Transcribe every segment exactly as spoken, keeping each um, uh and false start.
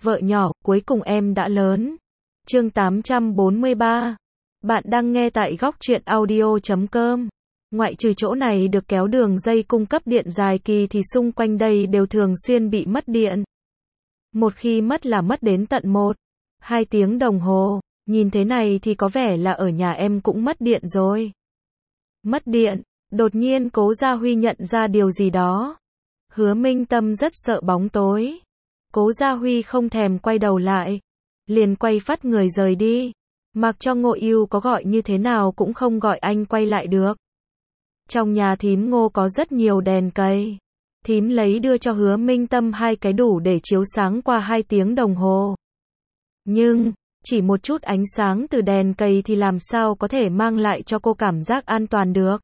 vợ nhỏ, cuối cùng em đã lớn. Chương tám trăm bốn mươi ba. Bạn đang nghe tại góc truyện audio chấm com. Ngoại trừ chỗ này được kéo đường dây cung cấp điện dài kỳ thì xung quanh đây đều thường xuyên bị mất điện. Một khi mất là mất đến tận một, hai tiếng đồng hồ. Nhìn thế này thì có vẻ là ở nhà em cũng mất điện rồi. Mất điện, đột nhiên Cố Gia Huy nhận ra điều gì đó. Hứa Minh Tâm rất sợ bóng tối. Cố Gia Huy không thèm quay đầu lại, liền quay phắt người rời đi. Mặc cho Ngộ Ưu có gọi như thế nào cũng không gọi anh quay lại được. Trong nhà thím Ngô có rất nhiều đèn cầy. Thím lấy đưa cho Hứa Minh Tâm hai cái đủ để chiếu sáng qua hai tiếng đồng hồ. Nhưng, chỉ một chút ánh sáng từ đèn cầy thì làm sao có thể mang lại cho cô cảm giác an toàn được.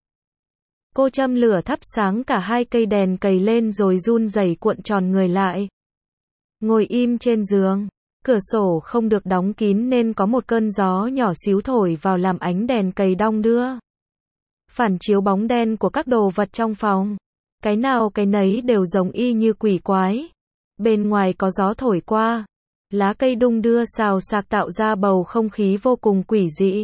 Cô châm lửa thắp sáng cả hai cây đèn cầy lên rồi run rẩy cuộn tròn người lại. Ngồi im trên giường, cửa sổ không được đóng kín nên có một cơn gió nhỏ xíu thổi vào làm ánh đèn cầy đong đưa. Phản chiếu bóng đen của các đồ vật trong phòng. Cái nào cái nấy đều giống y như quỷ quái. Bên ngoài có gió thổi qua, lá cây đung đưa xào xạc tạo ra bầu không khí vô cùng quỷ dị.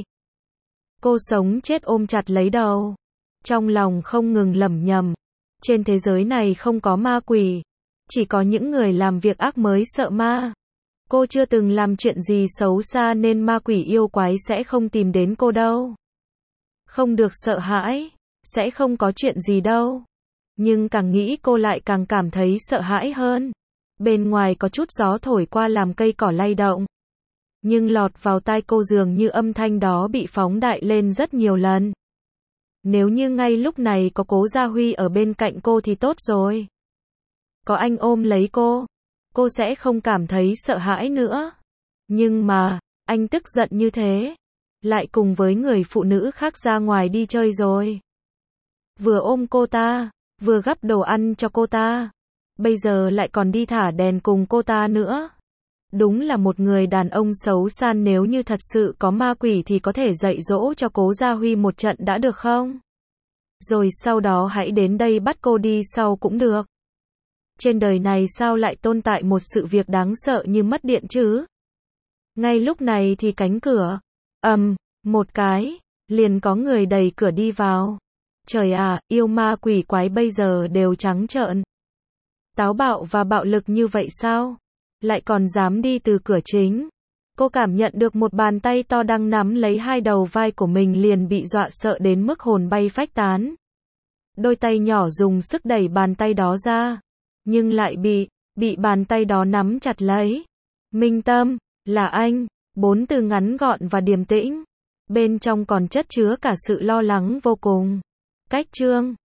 Cô sống chết ôm chặt lấy đầu, trong lòng không ngừng lẩm nhẩm, trên thế giới này không có ma quỷ, chỉ có những người làm việc ác mới sợ ma. Cô chưa từng làm chuyện gì xấu xa nên ma quỷ yêu quái sẽ không tìm đến cô đâu. Không được sợ hãi, sẽ không có chuyện gì đâu. Nhưng càng nghĩ cô lại càng cảm thấy sợ hãi hơn. Bên ngoài có chút gió thổi qua làm cây cỏ lay động. Nhưng lọt vào tai cô dường như âm thanh đó bị phóng đại lên rất nhiều lần. Nếu như ngay lúc này có Cố Gia Huy ở bên cạnh cô thì tốt rồi. Có anh ôm lấy cô, cô sẽ không cảm thấy sợ hãi nữa. Nhưng mà, anh tức giận như thế, lại cùng với người phụ nữ khác ra ngoài đi chơi rồi. Vừa ôm cô ta, vừa gắp đồ ăn cho cô ta, bây giờ lại còn đi thả đèn cùng cô ta nữa. Đúng là một người đàn ông xấu xa. Nếu như thật sự có ma quỷ thì có thể dạy dỗ cho Cố Gia Huy một trận đã được không? Rồi sau đó hãy đến đây bắt cô đi sau cũng được. Trên đời này sao lại tồn tại một sự việc đáng sợ như mất điện chứ? Ngay lúc này thì cánh cửa, ầm, một cái, liền có người đẩy cửa đi vào. Trời à, yêu ma quỷ quái bây giờ đều trắng trợn. Táo bạo và bạo lực như vậy sao? Lại còn dám đi từ cửa chính. Cô cảm nhận được một bàn tay to đang nắm lấy hai đầu vai của mình liền bị dọa sợ đến mức hồn bay phách tán. Đôi tay nhỏ dùng sức đẩy bàn tay đó ra, nhưng lại bị, bị bàn tay đó nắm chặt lấy. Minh Tâm, là anh, bốn từ ngắn gọn và điềm tĩnh. Bên trong còn chất chứa cả sự lo lắng vô cùng. Cách chương